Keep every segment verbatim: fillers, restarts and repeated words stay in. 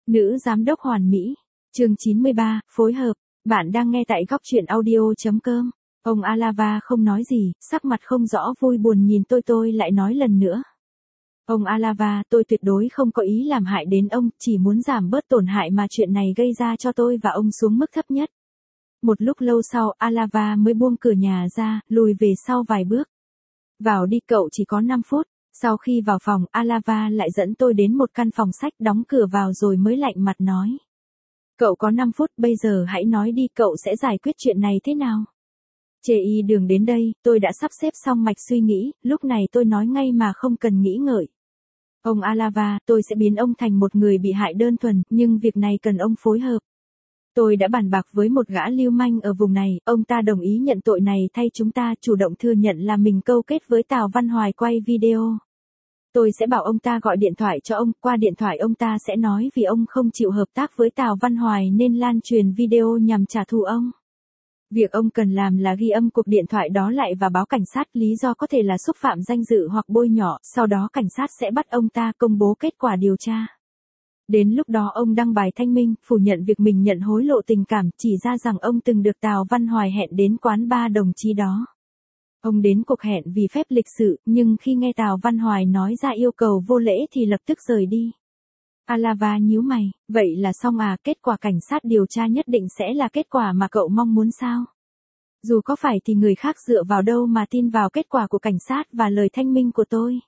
Nữ giám đốc hoàn mỹ. Chương chín mươi ba, phối hợp. Bạn đang nghe tại góc truyện audio.com. Ông Alava không nói gì, sắc mặt không rõ vui buồn nhìn tôi tôi lại nói lần nữa. Ông Alava, tôi tuyệt đối không có ý làm hại đến ông, chỉ muốn giảm bớt tổn hại mà chuyện này gây ra cho tôi và ông xuống mức thấp nhất. Một lúc lâu sau, Alava mới buông cửa nhà ra, lùi về sau vài bước. Vào đi cậu, chỉ có năm phút. Sau khi vào phòng, Alava lại dẫn tôi đến một căn phòng sách, đóng cửa vào rồi mới lạnh mặt nói. Cậu có năm phút, bây giờ hãy nói đi, cậu sẽ giải quyết chuyện này thế nào? Chê y đường đến đây, tôi đã sắp xếp xong mạch suy nghĩ, lúc này tôi nói ngay mà không cần nghĩ ngợi. Ông Alava, tôi sẽ biến ông thành một người bị hại đơn thuần, nhưng việc này cần ông phối hợp. Tôi đã bàn bạc với một gã lưu manh ở vùng này, ông ta đồng ý nhận tội này thay chúng ta, chủ động thừa nhận là mình câu kết với Tào Văn Hoài quay video. Tôi sẽ bảo ông ta gọi điện thoại cho ông, qua điện thoại ông ta sẽ nói vì ông không chịu hợp tác với Tào Văn Hoài nên lan truyền video nhằm trả thù ông. Việc ông cần làm là ghi âm cuộc điện thoại đó lại và báo cảnh sát, lý do có thể là xúc phạm danh dự hoặc bôi nhọ, sau đó cảnh sát sẽ bắt ông ta công bố kết quả điều tra. Đến lúc đó ông đăng bài thanh minh, phủ nhận việc mình nhận hối lộ tình cảm, chỉ ra rằng ông từng được Tào Văn Hoài hẹn đến quán bar đồng chí đó. Ông đến cuộc hẹn vì phép lịch sự, nhưng khi nghe Tào Văn Hoài nói ra yêu cầu vô lễ thì lập tức rời đi. Alava nhíu mày, vậy là xong à, kết quả cảnh sát điều tra nhất định sẽ là kết quả mà cậu mong muốn sao? Dù có phải thì người khác dựa vào đâu mà tin vào kết quả của cảnh sát và lời thanh minh của tôi?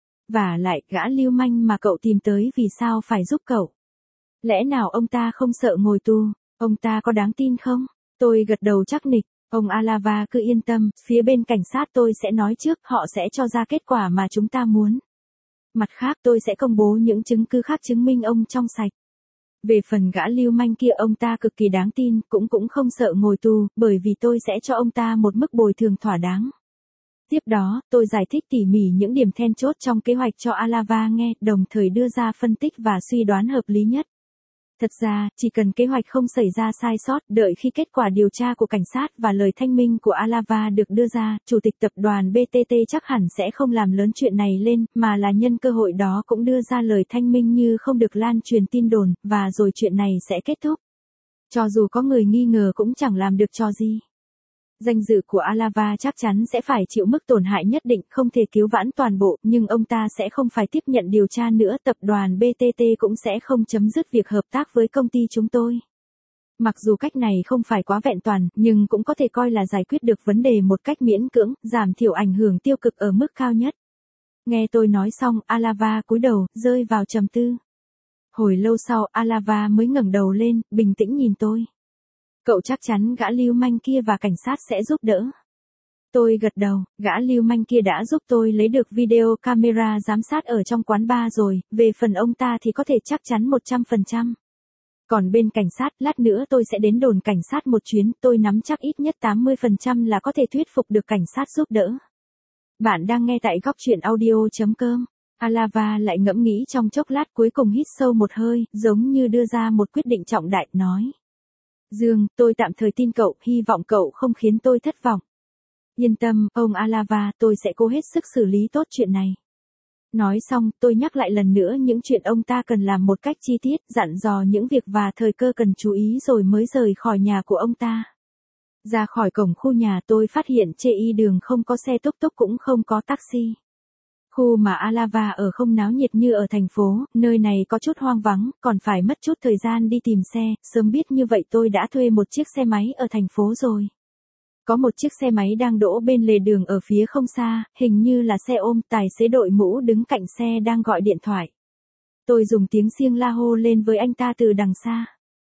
Và lại, gã lưu manh mà cậu tìm tới vì sao phải giúp cậu? Lẽ nào ông ta không sợ ngồi tù? Ông ta có đáng tin không? Tôi gật đầu chắc nịch. Ông Alava cứ yên tâm, phía bên cảnh sát tôi sẽ nói trước, họ sẽ cho ra kết quả mà chúng ta muốn. Mặt khác tôi sẽ công bố những chứng cứ khác chứng minh ông trong sạch. Về phần gã lưu manh kia, ông ta cực kỳ đáng tin, cũng cũng không sợ ngồi tù, bởi vì tôi sẽ cho ông ta một mức bồi thường thỏa đáng. Tiếp đó, tôi giải thích tỉ mỉ những điểm then chốt trong kế hoạch cho Alava nghe, đồng thời đưa ra phân tích và suy đoán hợp lý nhất. Thật ra, chỉ cần kế hoạch không xảy ra sai sót, đợi khi kết quả điều tra của cảnh sát và lời thanh minh của Alava được đưa ra, chủ tịch tập đoàn bê tê tê chắc hẳn sẽ không làm lớn chuyện này lên, mà là nhân cơ hội đó cũng đưa ra lời thanh minh như không được lan truyền tin đồn, và rồi chuyện này sẽ kết thúc. Cho dù có người nghi ngờ cũng chẳng làm được trò gì. Danh dự của Alava chắc chắn sẽ phải chịu mức tổn hại nhất định, không thể cứu vãn toàn bộ, nhưng ông ta sẽ không phải tiếp nhận điều tra nữa, tập đoàn bê tê tê cũng sẽ không chấm dứt việc hợp tác với công ty chúng tôi. Mặc dù cách này không phải quá vẹn toàn, nhưng cũng có thể coi là giải quyết được vấn đề một cách miễn cưỡng, giảm thiểu ảnh hưởng tiêu cực ở mức cao nhất. Nghe tôi nói xong, Alava cúi đầu, rơi vào trầm tư. Hồi lâu sau, Alava mới ngẩng đầu lên, bình tĩnh nhìn tôi. Cậu chắc chắn gã lưu manh kia và cảnh sát sẽ giúp đỡ. Tôi gật đầu, gã lưu manh kia đã giúp tôi lấy được video camera giám sát ở trong quán bar rồi, về phần ông ta thì có thể chắc chắn một trăm phần trăm. Còn bên cảnh sát, lát nữa tôi sẽ đến đồn cảnh sát một chuyến, tôi nắm chắc ít nhất tám mươi phần trăm là có thể thuyết phục được cảnh sát giúp đỡ. Bạn đang nghe tại góc truyện audio.com. Alava lại ngẫm nghĩ trong chốc lát, cuối cùng hít sâu một hơi, giống như đưa ra một quyết định trọng đại, nói. Dương, tôi tạm thời tin cậu, hy vọng cậu không khiến tôi thất vọng. Yên tâm, ông Alava, tôi sẽ cố hết sức xử lý tốt chuyện này. Nói xong, tôi nhắc lại lần nữa những chuyện ông ta cần làm một cách chi tiết, dặn dò những việc và thời cơ cần chú ý rồi mới rời khỏi nhà của ông ta. Ra khỏi cổng khu nhà tôi phát hiện trên y đường không có xe túc túc cũng không có taxi. Khu mà Alava ở không náo nhiệt như ở thành phố, nơi này có chút hoang vắng, còn phải mất chút thời gian đi tìm xe, sớm biết như vậy tôi đã thuê một chiếc xe máy ở thành phố rồi. Có một chiếc xe máy đang đỗ bên lề đường ở phía không xa, hình như là xe ôm, tài xế đội mũ đứng cạnh xe đang gọi điện thoại. Tôi dùng tiếng xiêng la hô lên với anh ta từ đằng xa.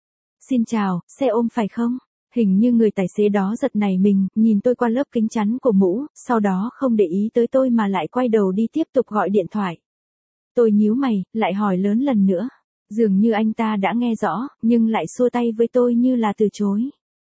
Xin chào, xe ôm phải không? Hình như người tài xế đó giật nảy mình, nhìn tôi qua lớp kính chắn của mũ, sau đó không để ý tới tôi mà lại quay đầu đi tiếp tục gọi điện thoại. Tôi nhíu mày, lại hỏi lớn lần nữa. Dường như anh ta đã nghe rõ, nhưng lại xua tay với tôi như là từ chối.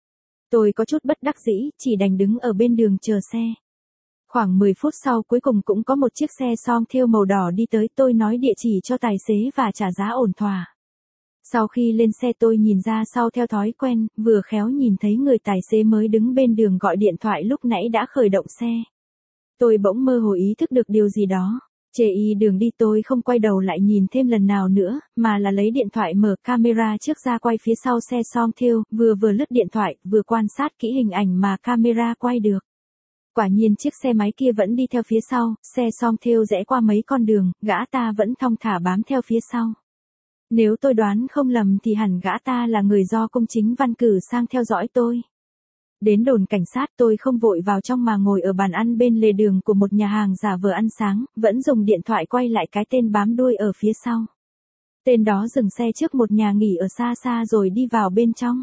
Tôi có chút bất đắc dĩ, chỉ đành đứng ở bên đường chờ xe. Khoảng mười phút sau cuối cùng cũng có một chiếc xe son thêu màu đỏ đi tới, tôi nói địa chỉ cho tài xế và trả giá ổn thỏa. Sau khi lên xe tôi nhìn ra sau theo thói quen, vừa khéo nhìn thấy người tài xế mới đứng bên đường gọi điện thoại lúc nãy đã khởi động xe. Tôi bỗng mơ hồ ý thức được điều gì đó. Chê y đường đi tôi không quay đầu lại nhìn thêm lần nào nữa, mà là lấy điện thoại mở camera trước ra quay phía sau xe Song Thêu, vừa vừa lướt điện thoại, vừa quan sát kỹ hình ảnh mà camera quay được. Quả nhiên chiếc xe máy kia vẫn đi theo phía sau, xe Song Thêu rẽ qua mấy con đường, gã ta vẫn thong thả bám theo phía sau. Nếu tôi đoán không lầm thì hẳn gã ta là người do công chính văn cử sang theo dõi tôi. Đến đồn cảnh sát tôi không vội vào trong mà ngồi ở bàn ăn bên lề đường của một nhà hàng giả vờ ăn sáng, vẫn dùng điện thoại quay lại cái tên bám đuôi ở phía sau. Tên đó dừng xe trước một nhà nghỉ ở xa xa rồi đi vào bên trong.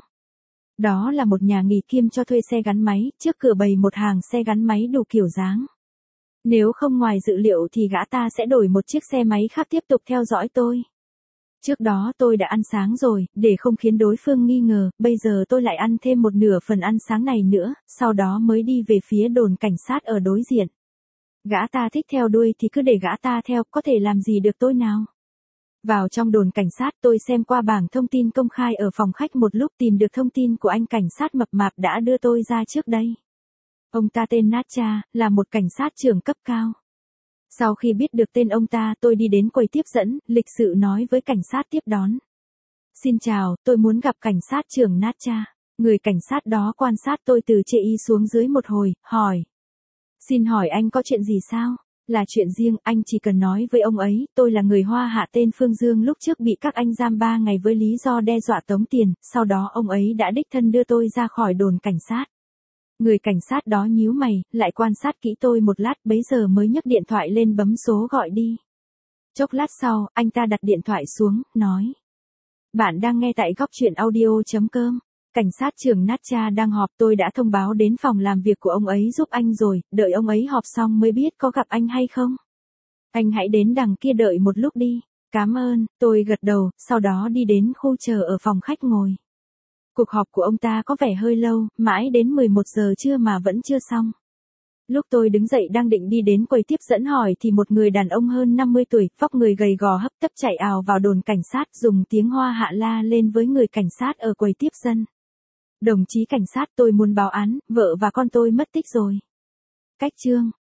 Đó là một nhà nghỉ kiêm cho thuê xe gắn máy, trước cửa bày một hàng xe gắn máy đủ kiểu dáng. Nếu không ngoài dự liệu thì gã ta sẽ đổi một chiếc xe máy khác tiếp tục theo dõi tôi. Trước đó tôi đã ăn sáng rồi, để không khiến đối phương nghi ngờ, bây giờ tôi lại ăn thêm một nửa phần ăn sáng này nữa, sau đó mới đi về phía đồn cảnh sát ở đối diện. Gã ta thích theo đuôi thì cứ để gã ta theo, có thể làm gì được tôi nào. Vào trong đồn cảnh sát tôi xem qua bảng thông tin công khai ở phòng khách một lúc tìm được thông tin của anh cảnh sát mập mạp đã đưa tôi ra trước đây. Ông ta tên Natcha, là một cảnh sát trưởng cấp cao. Sau khi biết được tên ông ta tôi đi đến quầy tiếp dẫn, lịch sự nói với cảnh sát tiếp đón. Xin chào, tôi muốn gặp cảnh sát trưởng Natcha. Người cảnh sát đó quan sát tôi từ chê y xuống dưới một hồi, hỏi. Xin hỏi anh có chuyện gì sao? Là chuyện riêng, anh chỉ cần nói với ông ấy, tôi là người Hoa Hạ tên Phương Dương lúc trước bị các anh giam ba ngày với lý do đe dọa tống tiền, sau đó ông ấy đã đích thân đưa tôi ra khỏi đồn cảnh sát. Người cảnh sát đó nhíu mày, lại quan sát kỹ tôi một lát bấy giờ mới nhấc điện thoại lên bấm số gọi đi. Chốc lát sau, anh ta đặt điện thoại xuống, nói. Bạn đang nghe tại góc truyện audio chấm com. Cảnh sát trưởng Natcha đang họp, tôi đã thông báo đến phòng làm việc của ông ấy giúp anh rồi, đợi ông ấy họp xong mới biết có gặp anh hay không. Anh hãy đến đằng kia đợi một lúc đi. Cảm ơn, tôi gật đầu, sau đó đi đến khu chờ ở phòng khách ngồi. Cuộc họp của ông ta có vẻ hơi lâu, mãi đến mười một giờ trưa mà vẫn chưa xong. Lúc tôi đứng dậy đang định đi đến quầy tiếp dẫn hỏi thì một người đàn ông hơn năm mươi tuổi, vóc người gầy gò hấp tấp chạy ào vào đồn cảnh sát dùng tiếng Hoa Hạ la lên với người cảnh sát ở quầy tiếp dân. Đồng chí cảnh sát, tôi muốn báo án, vợ và con tôi mất tích rồi. Cách chương